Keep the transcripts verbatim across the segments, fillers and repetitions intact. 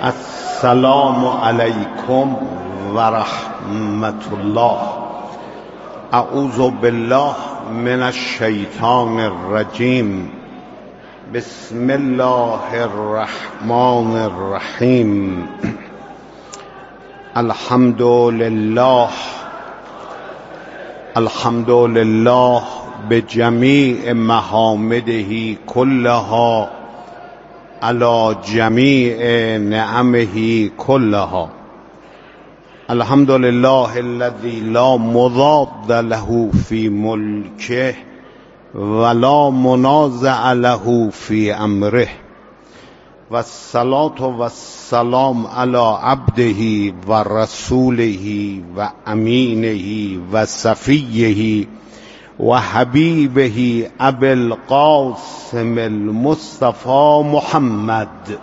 السلام علیکم و رحمت الله. اعوذ بالله من الشیطان الرجیم. بسم الله الرحمن الرحیم. الحمد لله الحمد لله بجمیع محامده كلها على جمیع نعمه كلها. الحمد لله الذي لا مضاد له في ملكه ولا منازع له في امره، والصلاة والسلام على عبده ورسوله وامینه وصفیه وحبیبه ابی القاسم المصطفى محمد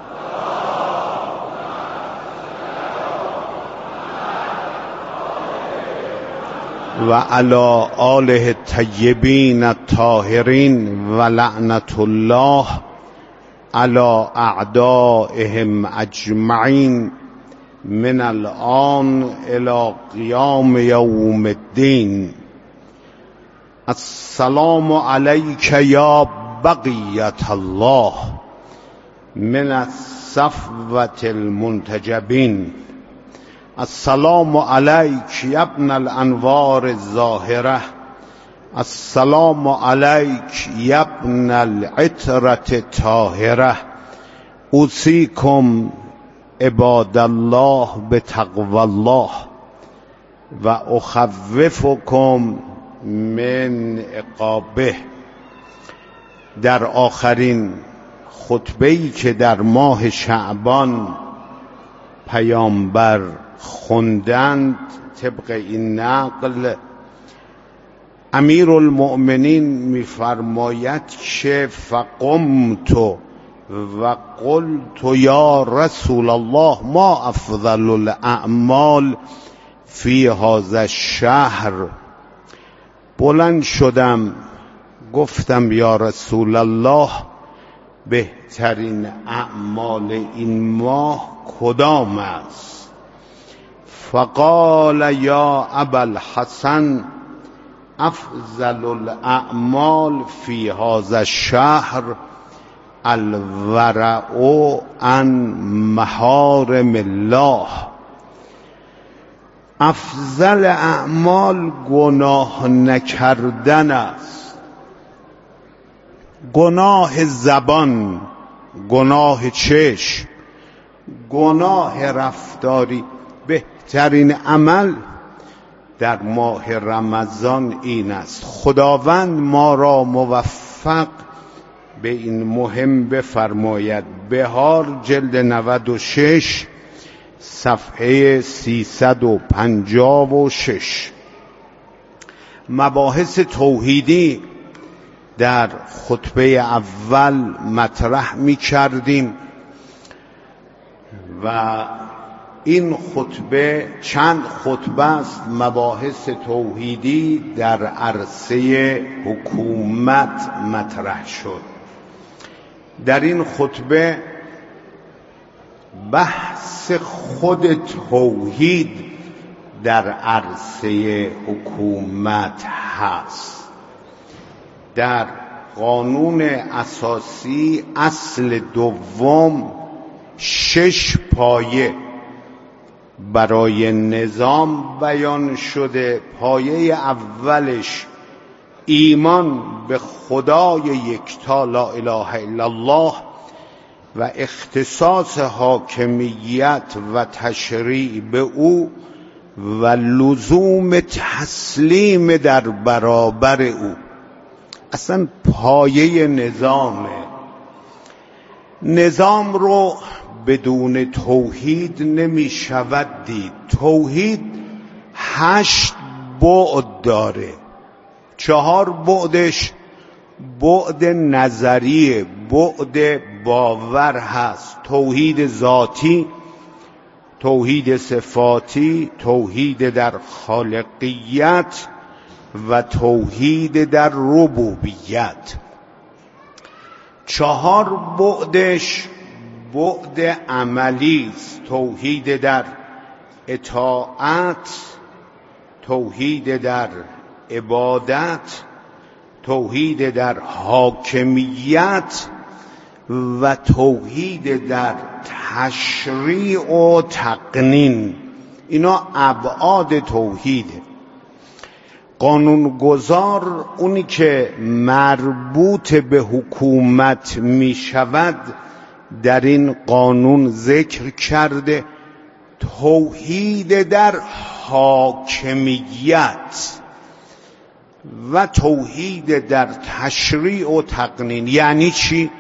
و علی آله الطیبین الطاهرین و لعنت الله علی اعدائهم اجمعین من الان الى قیام یوم الدین. السلام علیک یا بقیت الله من الصفوة المنتجبین. السلام علیک یا ابن الانوار الظاهره. السلام علیک یا ابن العطرة الطاهره. اوصیکم عباد الله بتقوی الله و اخوفکم من عقابه. در آخرین خطبه‌ای که در ماه شعبان پیامبر خوندند، طبق این نقل امیر المؤمنین می‌فرماید که فقمت و قلت یا رسول الله ما افضل الاعمال فی هذا الشهر. بلند شدم گفتم یا رسول الله بهترین اعمال این ماه کدام است؟ فقال یا ابا الحسن افضل الاعمال فی هذا الشهر الورع عن محارم الله. افضل اعمال گناه نکردن است. گناه زبان، گناه چشم، گناه رفتاری. بهترین عمل در ماه رمضان این است. خداوند ما را موفق به این مهم بفرماید. بهار جلد نود و شش صفحه سیصد و پنجاه و شش. مباحث توحیدی در خطبه اول مطرح می کردیم و این خطبه چند خطبه است. مباحث توحیدی در عرصه حکومت مطرح شد. در این خطبه بحث خود توحید در عرصه حکومت هست. در قانون اساسی اصل دوم شش پایه برای نظام بیان شده. پایه اولش ایمان به خدای یکتا لا اله الا الله و اختصاص حاکمیت و تشریع به او و لزوم تسلیم در برابر او. اصلا پایه نظامه. نظام رو بدون توحید نمی شود دید. توحید هشت بعد داره. چهار بعدش بعد نظریه، بعد باور هست. توحید ذاتی، توحید صفاتی، توحید در خالقیت و توحید در ربوبیت. چهار بعدش بعد عملی است. توحید در اطاعت، توحید در عبادت، توحید در حاکمیت و توحید در تشریع و تقنین. اینا ابعاد توحیده. قانونگذار اونی که مربوط به حکومت می شود در این قانون ذکر کرده. توحید در حاکمیت و توحید در تشریع و تقنین. یعنی چی؟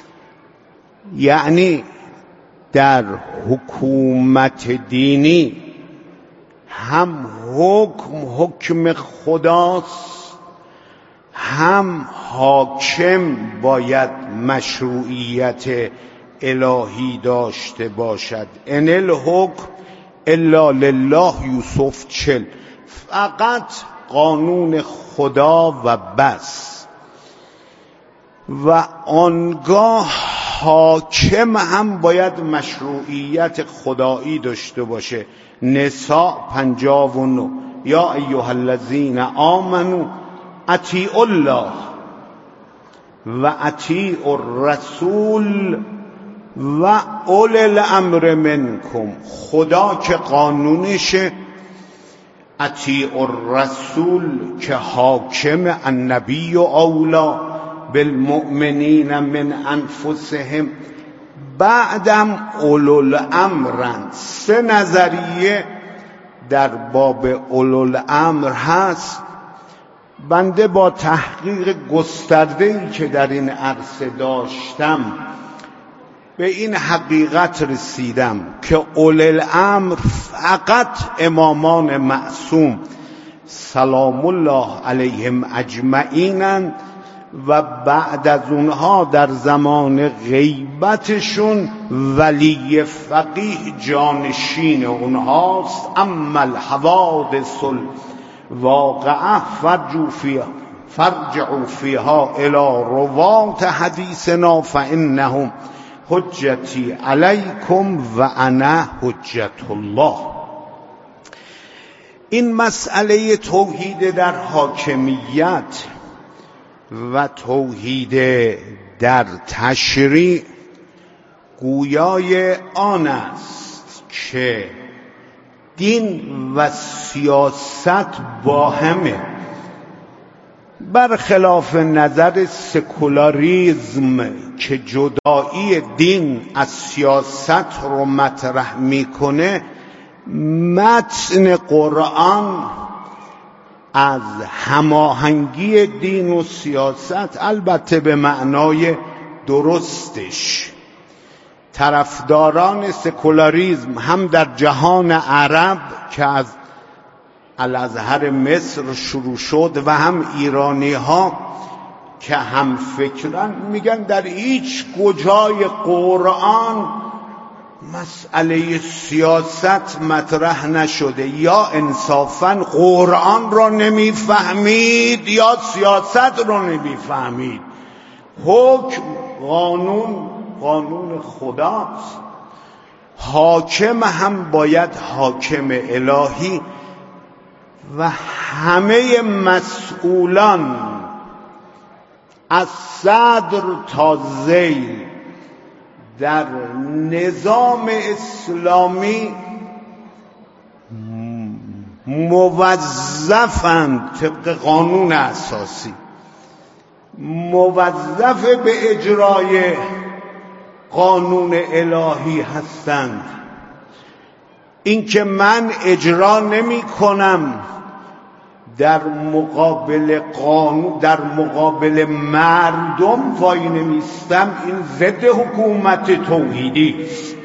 یعنی در حکومت دینی هم حکم حکم خداست، هم حاکم باید مشروعیت الهی داشته باشد. ان الحکم الا لله یوسف چل. فقط قانون خدا و بس. و آنگاه حاکم هم باید مشروعیت خدایی داشته باشه. نساء پنجاه و نه. یا ایها الذین آمنوا اطیعوا الله و اطیعوا الرسول و اولی الامر منکم. خدا که قانونشه، اطیعوا الرسول که حاکم، النبی اولا بالمؤمنین من انفسهم. بعدم اولو الامرند. سه نظریه در باب اولو الامر هست. بنده با تحقیق گسترده‌ای که در این عرصه داشتم به این حقیقت رسیدم که اولی الامر فقط امامان معصوم سلام الله علیهم اجمعینند و بعد از اونها در زمان غیبتشون ولی فقیه جانشین اونهاست. اما الحوادث الواقعه فرجعوا فیها فرجعوا فیها الی روات حدیثنا فانهم حجتی علیکم و انا حجت الله. این مسئله توحید در حاکمیت و توحید در تشریع گویای آن است که دین و سیاست با همه. برخلاف نظر سکولاریزم که جدایی دین از سیاست رو مطرح میکنه، متن قرآن از هماهنگی دین و سیاست، البته به معنای درستش، طرفداران سکولاریزم هم در جهان عرب که از الازهر مصر شروع شد و هم ایرانی ها که هم فکرن، میگن در هیچ کجای قرآن مسئله سیاست مطرح نشده. یا انصافاً قرآن را نمیفهمید یا سیاست را نمیفهمید. حکم قانون قانون خداست. حاکم هم باید حاکم الهی و همه مسئولان از صدر تا ذیل در نظام اسلامی موظفند طبق قانون اساسی، موظف به اجرای قانون الهی هستند. این که من اجرا نمی کنم در مقابل قانون، در مقابل مردم وای نمیستم، این ضد حکومت توحیدی است.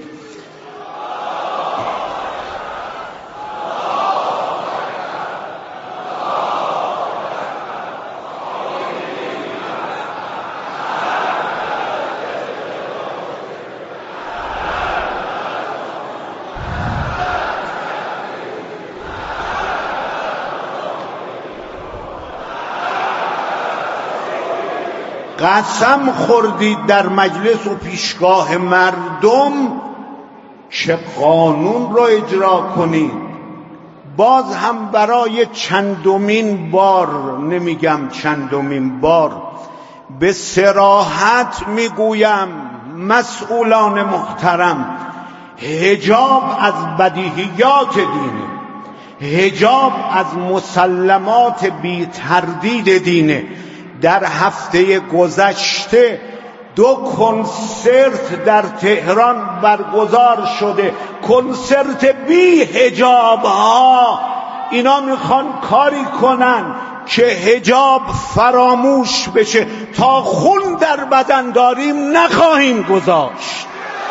قسم خوردید در مجلس و پیشگاه مردم که قانون را اجرا کنید. باز هم برای چندمین بار، نمیگم چندمین بار، به صراحت میگویم مسئولان محترم، حجاب از بدیهیات دینه، حجاب از مسلمات بی تردید دینه. در هفته گذشته دو کنسرت در تهران برگزار شده، کنسرت بی حجاب ها. اینا میخوان کاری کنن که حجاب فراموش بشه. تا خون در بدن داریم نخواهیم گذاشت.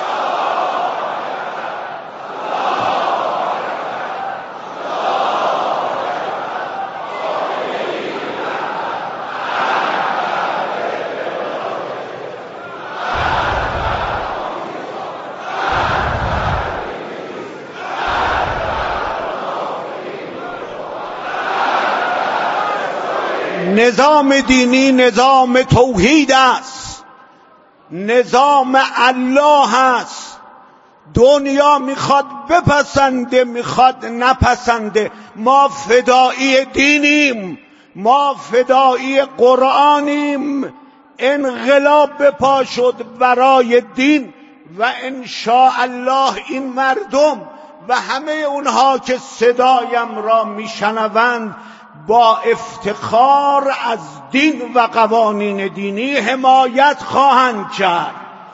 نظام دینی نظام توحید است، نظام الله است. دنیا میخواد بپسنده میخواد نپسنده، ما فدایی دینیم، ما فدایی قرآنیم. انقلاب به پا شد برای دین و انشاءالله این مردم و همه اونها که صدایم را میشنوند با افتخار از دین و قوانین دینی حمایت خواهند کرد.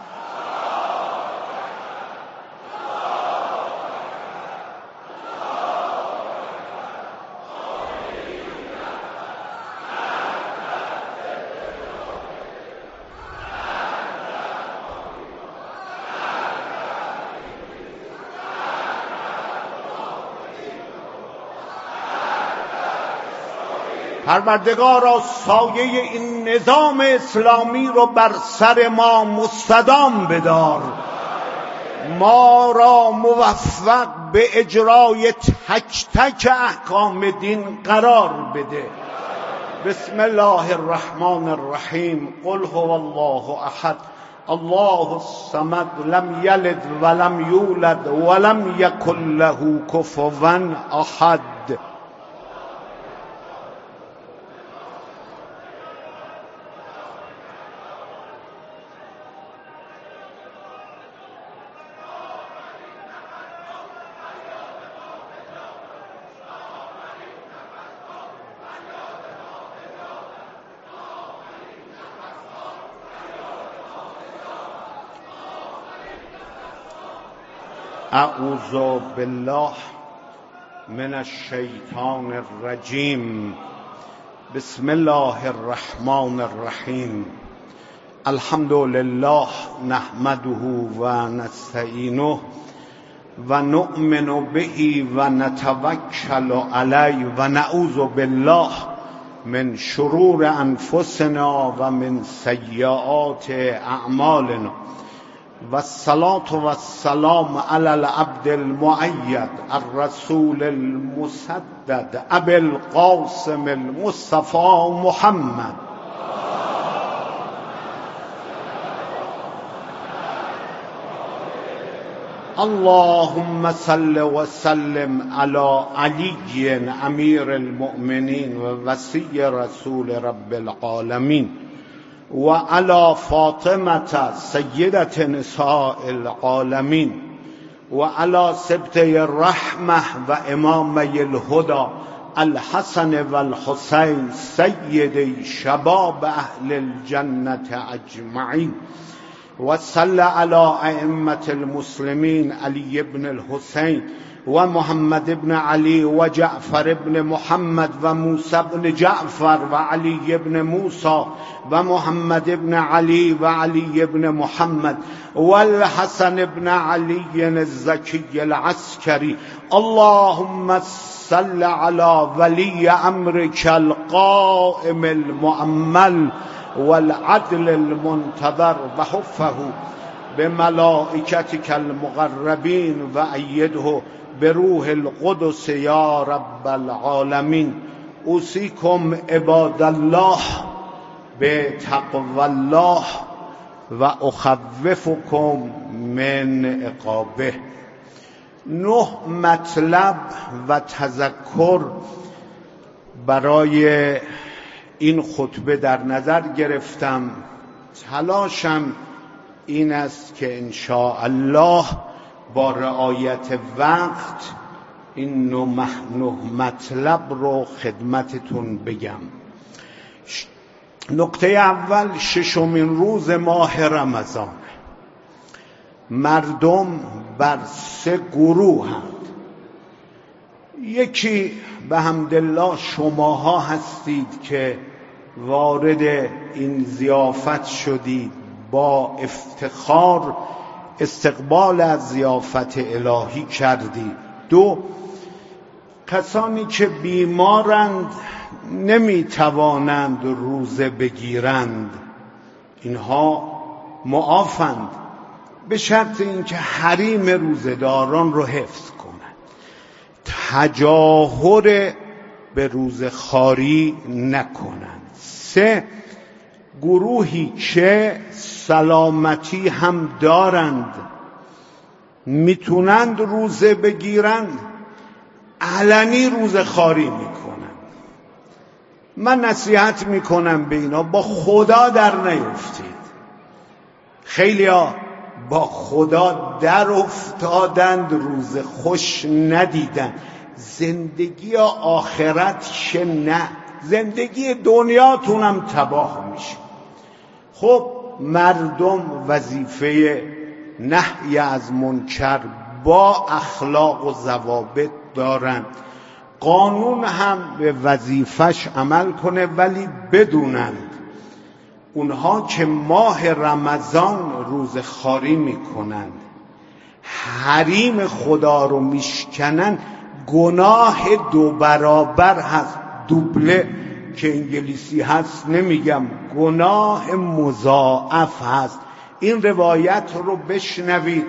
پروردگارا سایه این نظام اسلامی رو بر سر ما مستدام بدار، ما را موفق به اجرای تک تک احکام دین قرار بده. بسم الله الرحمن الرحیم. قل هو الله احد الله الصمد لم یلد ولم یولد ولم یکن له کفوا احد. اعوذ بالله من الشیطان الرجیم. بسم الله الرحمن الرحیم. الحمد لله نحمده و نستعینه و نؤمن به و نتوکل علیه و نعوذ بالله من شرور انفسنا و من سیئات اعمالنا و الصلاة و السلام علی العبد المؤید الرسول المسدد ابی القاسم المصطفى محمد. اللهم صل و سلم علی علی امیر المؤمنین و وصی رسول رب العالمین و علی فاطمة سیدة نساء العالمین و علی سبطه الرحمة و امامی الهدى الحسن و الحسین سیدی شباب اهل الجنة اجمعین و صل علی ائمة المسلمین علی بن الحسین و محمد بن علی و جعفر بن محمد و موسی بن جعفر و علی بن موسی و محمد بن علی و علی بن محمد و الحسن بن علی الزکی العسکری. اللهم صل علی ولی امرک القائم المؤمل والعدل المنتظر و حفه بملائکتک المقربین و ایده بروح القدس یا رب العالمین. اوصیکم عباد الله به تقوی الله و اخوفکم من عقابه. نه مطلب و تذکر برای این خطبه در نظر گرفتم. تلاشم این است که انشاء الله با رعایت وقت این نه مطلب رو خدمتتون بگم. نکته اول، ششمین روز ماه رمضان. مردم بر سه گروه هستند. یکی به حمدالله شماها هستید که وارد این ضیافت شدید، با افتخار استقبال از ضیافت الهی کردید. دو، کسانی که بیمارند نمیتوانند روزه بگیرند، اینها معافند به شرط اینکه حریم روزه‌داران رو حفظ کنند، تجاهر به روزخواری نکنند. سه، گروهی که سلامتی هم دارند، میتونند روزه بگیرند، علنی روزخواری میکنند. من نصیحت میکنم به اینا با خدا در نیفتید. خیلی ها با خدا در افتادند، روز خوش ندیدن. زندگی آخرت شه نه، زندگی دنیاتونم تباه میشه. خب مردم وظیفه نهی از منکر با اخلاق و ضوابط دارند. قانون هم به وظیفش عمل کنه، ولی بدونند اونها که ماه رمضان روزخواری میکنند، حریم خدا رو میشکنن، گناه دو برابر هست. دوبله که انگلیسی هست نمیگم، گناه مضاعف هست. این روایت رو بشنوید.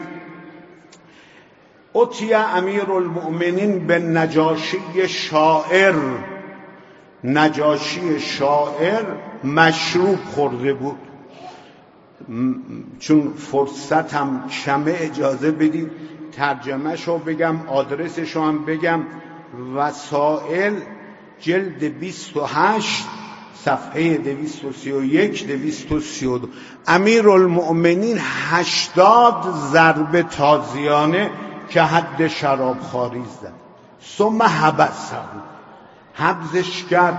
اتی امیر المؤمنین به نجاشی شاعر. نجاشی شاعر مشروب خورده بود. چون فرصتم کمه اجازه بدید ترجمهشو بگم، آدرسشو هم بگم. وسائل جلد بیست و هشت صفحه دویست و سی و یک دویست و سی و دو. امیر المؤمنین هشتاد ضربه تازیانه که حد شرابخواری زد. ثم حبسه، حبسش کرد.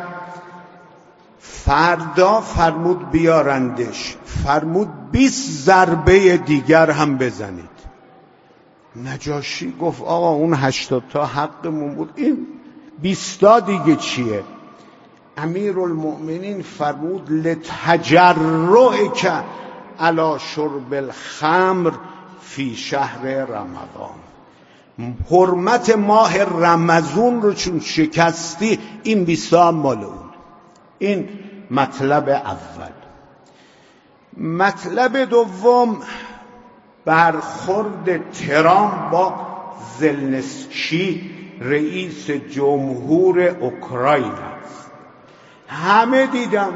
فردا فرمود بیارندش، فرمود بیست ضربه دیگر هم بزنید. نجاشی گفت آقا اون هشتاد تا حقمون بود، این بیستا دیگه چیه؟ امیر المؤمنین فرمود لتجرعک علی شرب الخمر فی شهر رمضان. حرمت ماه رمضان رو چون شکستی، این بیستا هم مال اون. این مطلب اول. مطلب دوم، برخورد ترامپ با زلنسکی رئیس جمهور اوکراین است. همه دیدن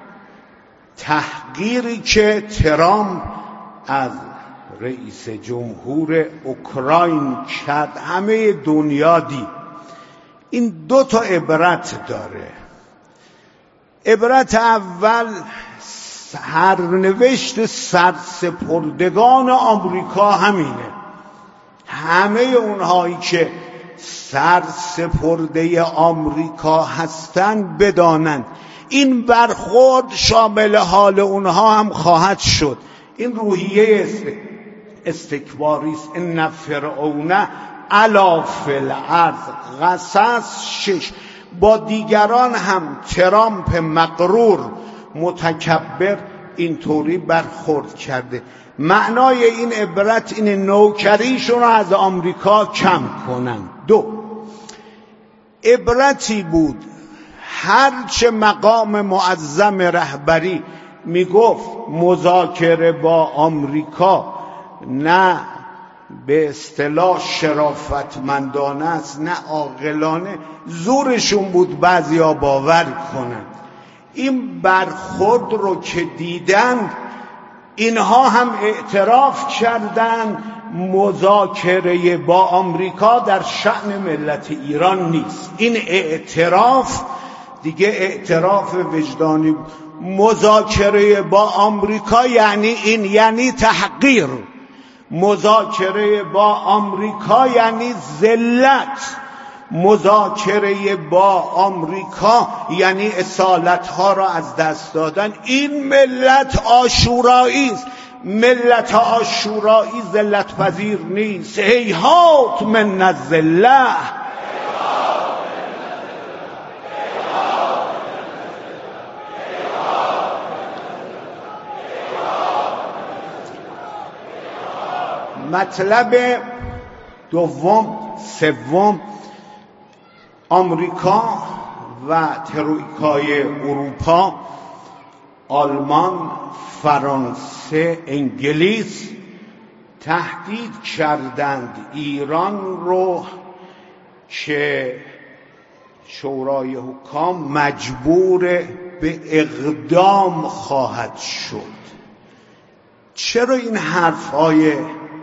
تحقیری که ترامپ از رئیس جمهور اوکراین کرد، همه دنیا دید. این دو تا عبرت داره. عبرت اول، سرنوشت سرسپردگان آمریکا همینه. همه اونهایی که سرسپرده آمریکا هستند بدانند این برخورد شامل حال اونها هم خواهد شد. این روحیه استکباری است. ان فرعون علا فی الارض. قصص شش. با دیگران هم ترامپ مغرور متکبر اینطوری برخورد کرده. معنای این عبرت این نوکریشون رو از آمریکا کم کنن. دو، عبرتی بود هرچه مقام معظم رهبری میگفت مذاکره با آمریکا نه به اصطلاح شرافتمندانه است نه عاقلانه، زورشون بود بعضیا باور کنند. این برخورد رو که دیدند اینها هم اعتراف کردند مذاکره با آمریکا در شأن ملت ایران نیست. این اعتراف دیگه اعتراف وجدانی بود. مذاکره با آمریکا یعنی این، یعنی تحقیر. مذاکره با آمریکا یعنی ذلت. مذاکره با آمریکا یعنی اصالتها را از دست دادن. این ملت آشورایی است. ملت آشورایی ذلت پذیر نیست. هیهات من الذله. مطلب دوم سوم، آمریکا و ترویکای اروپا، آلمان، فرانسه، انگلیس تهدید کردند ایران رو که شورای حکام مجبور به اقدام خواهد شد. چرا این حرف‌های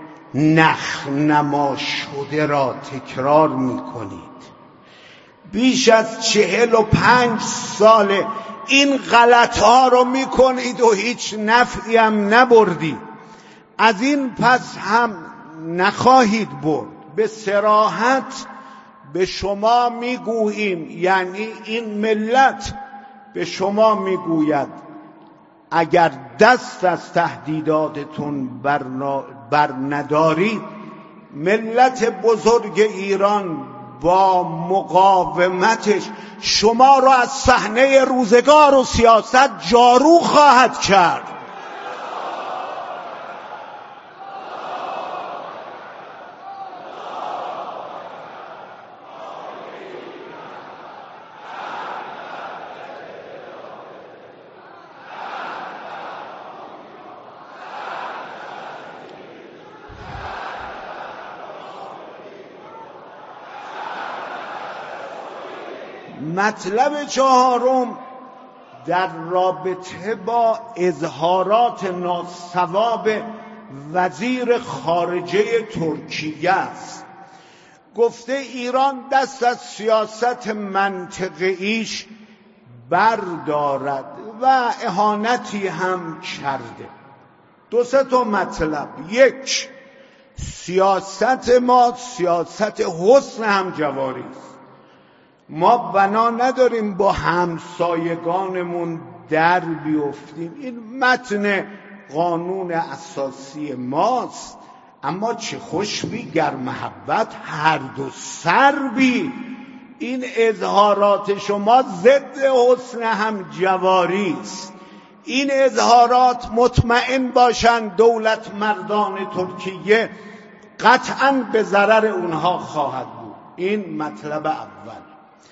نخنما شده را تکرار می‌کنید؟ بیش از چهل و پنج ساله این غلط‌ها رو می‌کنید و هیچ نفعی هم نبردید. از این پس هم نخواهید برد. به صراحت به شما میگوییم، یعنی این ملت به شما میگوید اگر دست از تهدیداتتون بر, بر ندارید، ملت بزرگ ایران با مقاومتش شما را از صحنه روزگار و سیاست جارو خواهد کرد. مطلب چهارم در رابطه با اظهارات ناصواب وزیر خارجه ترکیه است. گفته ایران دست از سیاست منطقه‌ایش بردارد و اهانتی هم کرده. دو سه تا مطلب. یک، سیاست ما سیاست حسن همجواری است. ما بنا نداریم با همسایگانمون در بیفتیم. این متن قانون اساسی ماست. اما چه خوش بی گر محبت هر دو سر بی. این اظهارات شما ضد حسن همجواری است. این اظهارات مطمئن باشن دولت مردان ترکیه قطعاً به ضرر اونها خواهد بود. این مطلب اول.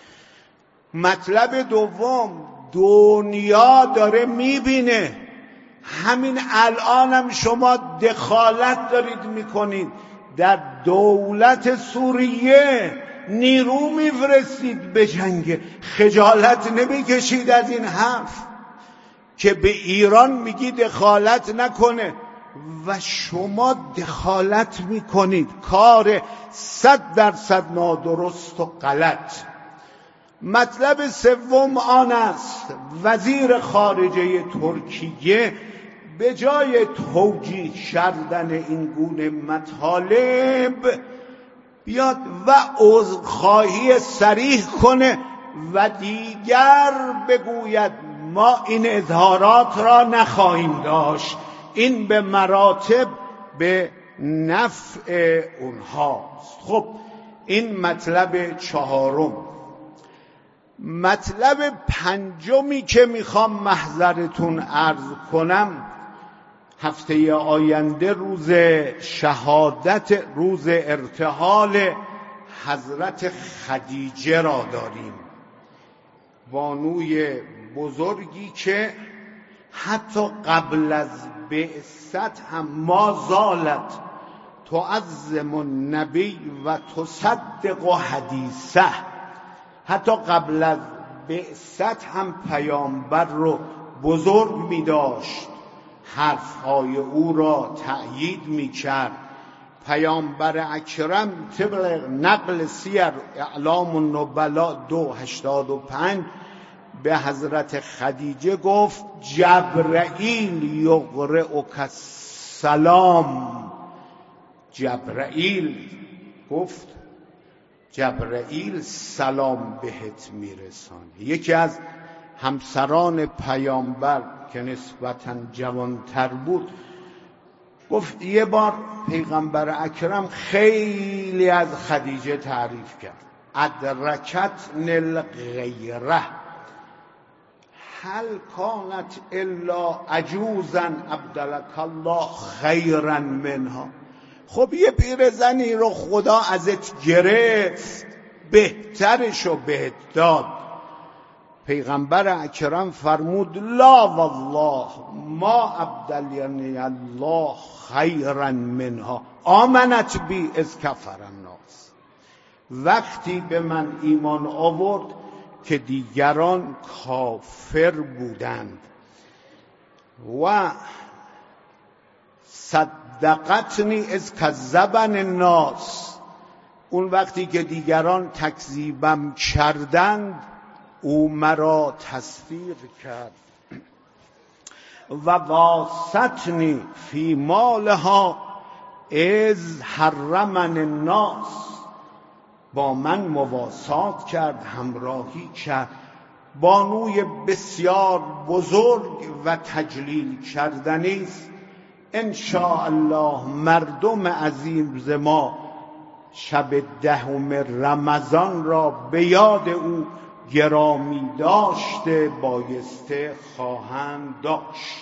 مطلب دوم، دنیا داره میبینه. همین الانم شما دخالت دارید میکنید در دولت سوریه، نیرو میفرستید به جنگ. خجالت نمیکشید از این حرف که به ایران میگی دخالت نکنه و شما دخالت میکنید؟ کار صد درصد نادرست و غلط. مطلب سوم آن است وزیر خارجه ترکیه به جای توجیه کردن این گونه مطالب بیاد و عذرخواهی صریح کنه و دیگر بگوید ما این اظهارات را نخواهیم داشت. این به مراتب به نفع اونهاست. خب این مطلب چهارم. مطلب پنجمی که میخوام محضرتون عرض کنم، هفته آینده روز شهادت، روز ارتحال حضرت خدیجه را داریم. بانوی بزرگی که حتی قبل از بعثت هم ما زالت تعظم النبی و تصدق حدیثه، حتی قبل از بعثت هم پیامبر رو بزرگ می داشت، حرفهای او را تأیید می کرد. پیامبر اکرم طبق نقل سیر اعلام النبلا دو هشتاد و پنج به حضرت خدیجه گفت جبرئیل یقرئک السلام. جبرئیل گفت جبرئیل سلام بهت میرسانه. یکی از همسران پیامبر که نسبتاً جوانتر بود گفت یه بار پیغمبر اکرم خیلی از خدیجه تعریف کرد. ادرکت نل غیره هل کانت الا عجوزا ابدلک الله خیرا منها. خب یه پیرزنی رو خدا ازت گرفت، بهترشو بهت داد. پیغمبر اکرم فرمود لا والله ما ابدلنی الله خیرا منها آمنت بی از کفر الناس. وقتی به من ایمان آورد که دیگران کافر بودند. و صدقتنی از کذبن الناس، اون وقتی که دیگران تکذیبم کردند او مرا تصدیق کرد. و واستنی فی مالها از حرمن الناس، با من مواسات کرد، همراهی کرد. بانوی بسیار بزرگ و تجلیل کردنی است. ان شاء الله مردم عظیم ز ما شب دهم رمضان را به یاد او گرامی داشته بایسته خواهند داشت.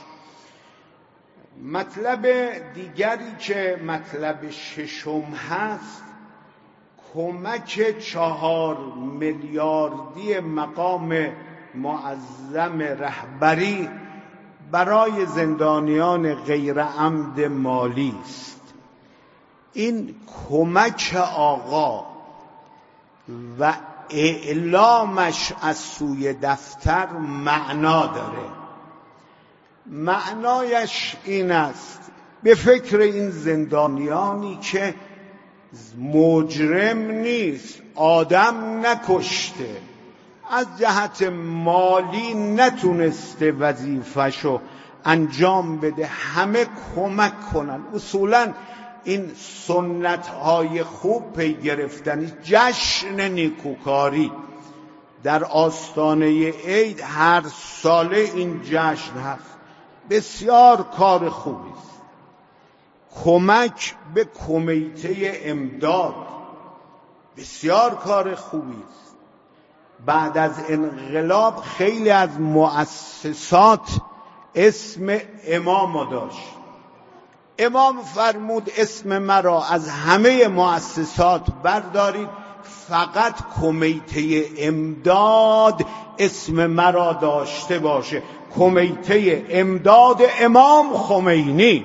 مطلب دیگری که مطلب ششم هست، کمک چهار میلیاردی مقام معظم رهبری برای زندانیان غیر عمد مالی است. این کمک آقا و اعلامش از سوی دفتر معنا داره. معنایش این است به فکر این زندانیانی که مجرم نیست، آدم نکشته، از جهت مالی نتونسته وظیفه‌شو انجام بده، همه کمک کنن. اصولاً این سنت های خوب پی گرفتنی، جشن نیکوکاری در آستانه عید هر ساله این جشن هست، بسیار کار خوبی است. کمک به کمیته امداد بسیار کار خوبی است. بعد از انقلاب خیلی از مؤسسات اسم امام داشت. امام فرمود اسم مرا از همه مؤسسات بردارید، فقط کمیته امداد اسم مرا داشته باشه. کمیته امداد امام خمینی.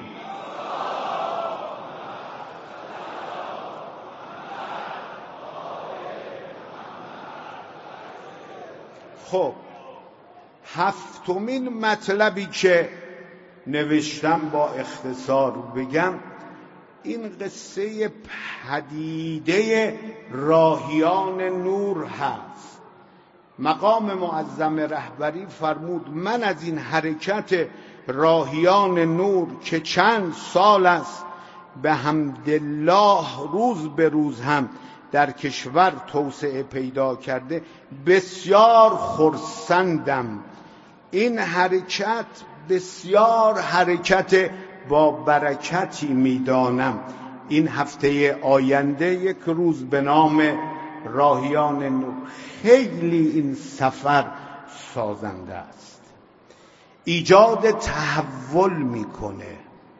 خب هفتمین مطلبی که نوشتم با اختصار بگم، این قصه پدیده راهیان نور هست. مقام معظم رهبری فرمود من از این حرکت راهیان نور که چند سال است به حمدالله روز به روز هم در کشور توسعه پیدا کرده بسیار خرسندم. این حرکت بسیار حرکت با برکتی میدانم. این هفته آینده یک روز به نام راهیان نور، خیلی این سفر سازنده است، ایجاد تحول میکنه.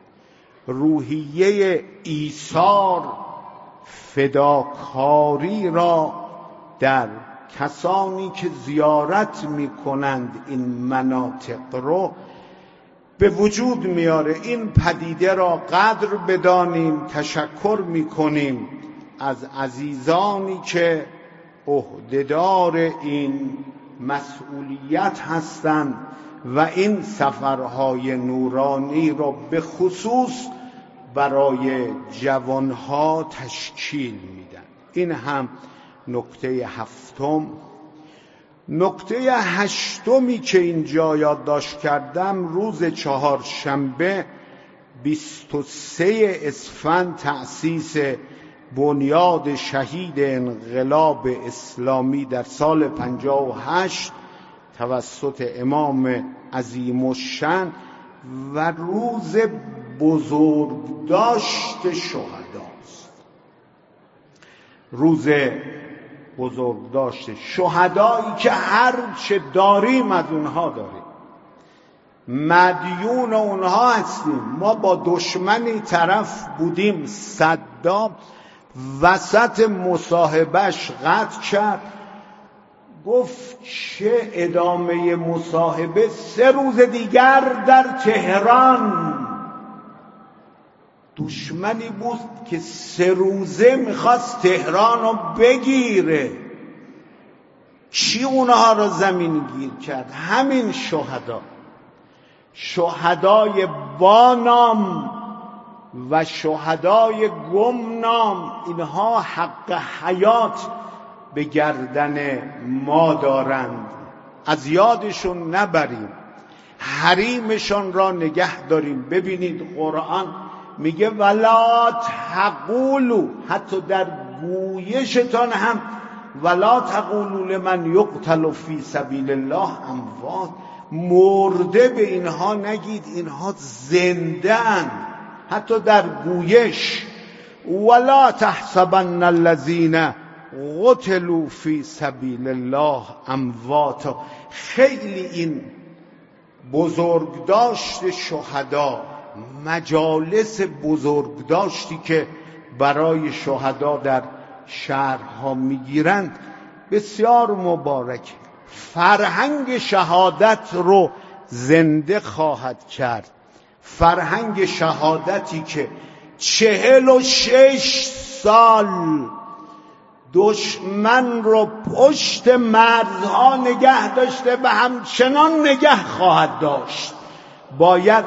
روحیه ایثار فداکاری را در کسانی که زیارت میکنند این مناطق رو به وجود میاره. این پدیده را قدر بدانیم. تشکر میکنیم از عزیزانی که عهدهدار این مسئولیت هستند و این سفرهای نورانی را به خصوص برای جوانها تشکیل میدن. این هم نکته هفتم. نکته هشتمی که اینجا یادداشت کردم، روز چهارشنبه بیست و سه اسفند تأسیس بنیاد شهید انقلاب اسلامی در سال پنجاه و هشت توسط امام عظیم الشأن و روز بزرگداشت شهداست. روز بزرگداشت شهدایی که هر چه داریم از اونها داریم، مدیون اونها هستیم. ما با دشمنی طرف بودیم، صدام وسط مصاحبهش قطع کرد، گفت چه ادامه مصاحبه، سه روز دیگر در تهران. دشمنی بود که سه روزه میخواست تهران رو بگیره. چی اونها رو زمین گیر کرد؟ همین شهدا، شهدای با نام و شهدای گمنام، اینها حق حیات به گردن ما دارند، از یادشون نبریم، حریمشان را نگه داریم. ببینید قرآن میگه ولا تقولوا، حتی در گویشتان هم ولا تقولوا لمن یقتل فی سبیل الله اموات، مرده به اینها نگید، اینها زنده اند. حتی در گویش ولا تحسبن الذین قتلوا فی سبیل الله امواتا. خیلی این بزرگداشت شهدا، مجالس بزرگداشتی که برای شهدا در شهرها میگیرند بسیار مبارک. فرهنگ شهادت رو زنده خواهد کرد. فرهنگ شهادتی که چهل و شش سال دشمن رو پشت مرزها نگه داشته و همچنان نگه خواهد داشت. باید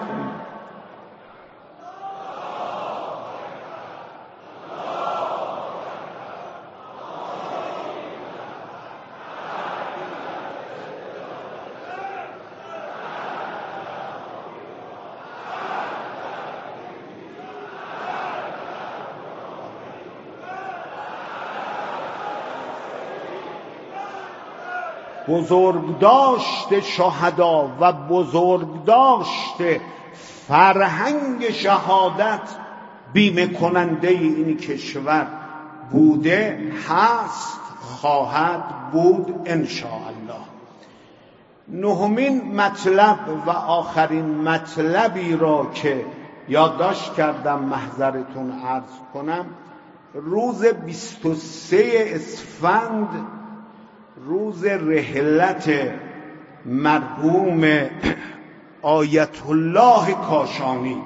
بزرگداشت شهدا و بزرگداشت فرهنگ شهادت بیمه کننده این کشور بوده، هست، خواهد بود انشاءالله. نهمین مطلب و آخرین مطلبی را که یادداشت کردم محضرتون عرض کنم، روز بیست و سه اسفند روز رحلت مرحوم آیت الله کاشانی.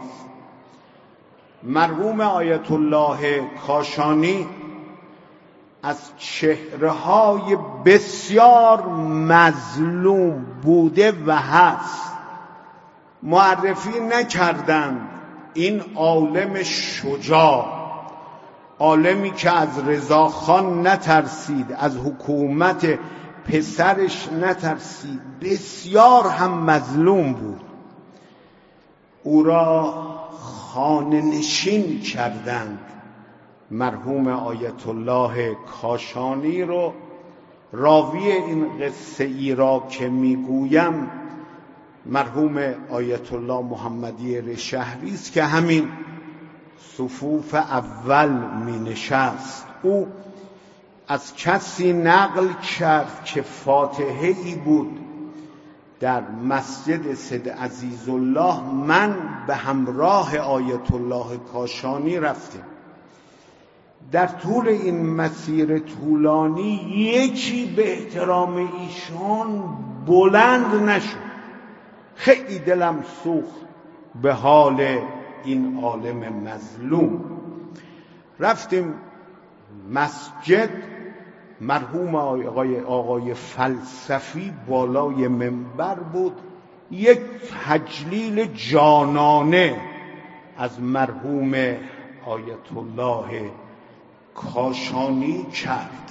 مرحوم آیت الله کاشانی از چهره‌های بسیار مظلوم بوده و هست. معرفی نکردند این عالم شجاع، عالمی که از رضاخان نترسید، از حکومت پسرش نترسید، بسیار هم مظلوم بود. او را خانه نشین کردند. مرحوم آیت الله کاشانی رو، راوی این قصه ای را که میگویم مرحوم آیت الله محمدی رشهری است که همین صفوف اول می نشست. او از کسی نقل کرد که فاتحه ای بود در مسجد سید عزیزالله، من به همراه آیت الله کاشانی رفتیم. در طول این مسیر طولانی یکی به احترام ایشان بلند نشد. خیلی دلم سوخت به حال این عالم مظلوم. رفتیم مسجد، مرحوم آقای, آقای فلسفی بالای منبر بود، یک تجلیل جانانه از مرحوم آیت الله کاشانی کرد.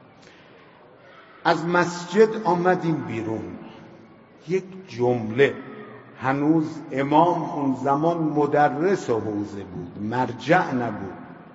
از مسجد آمدیم بیرون، یک جمله، هنوز امام اون زمان مدرس حوزه بود، مرجع نبود،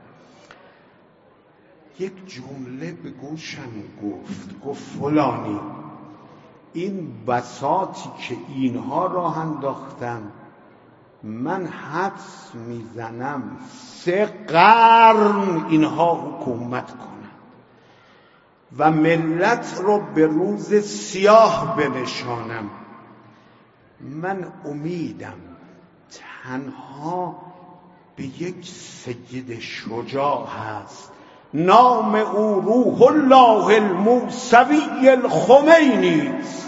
یک جمله به گوشم گفت گفت فلانی، این بساطی که اینها راه انداختن، من حدس میزنم سه قرن اینها حکومت کنند و ملت رو به روز سیاه بنشانم. من امیدم تنها به یک سید شجاع هست، نام او روح الله الموسوی الخمینی است.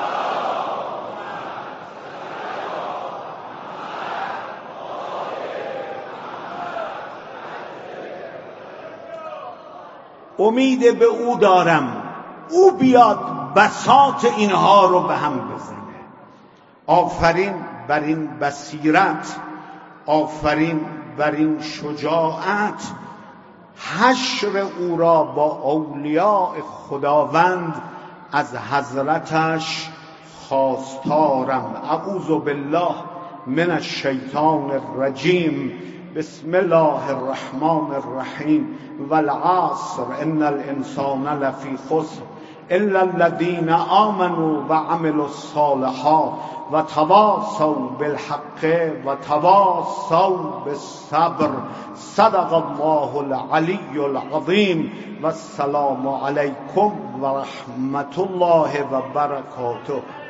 امید به او دارم، او بیاد بساط اینها رو به هم بزنه. آفرین بر این بصیرت، آفرین بر این شجاعت. حشر او را با اولیاء خداوند از حضرتش خواستارم. اعوذ بالله من الشیطان الرجیم. بسم الله الرحمن الرحیم. والعصر ان الانسان لفی خسر الا الذين آمنوا وعملوا الصالحات وتواصوا بالحق وتواصوا بالصبر. صدق الله العلی العظیم. والسلام علیکم و رحمت الله و برکاته.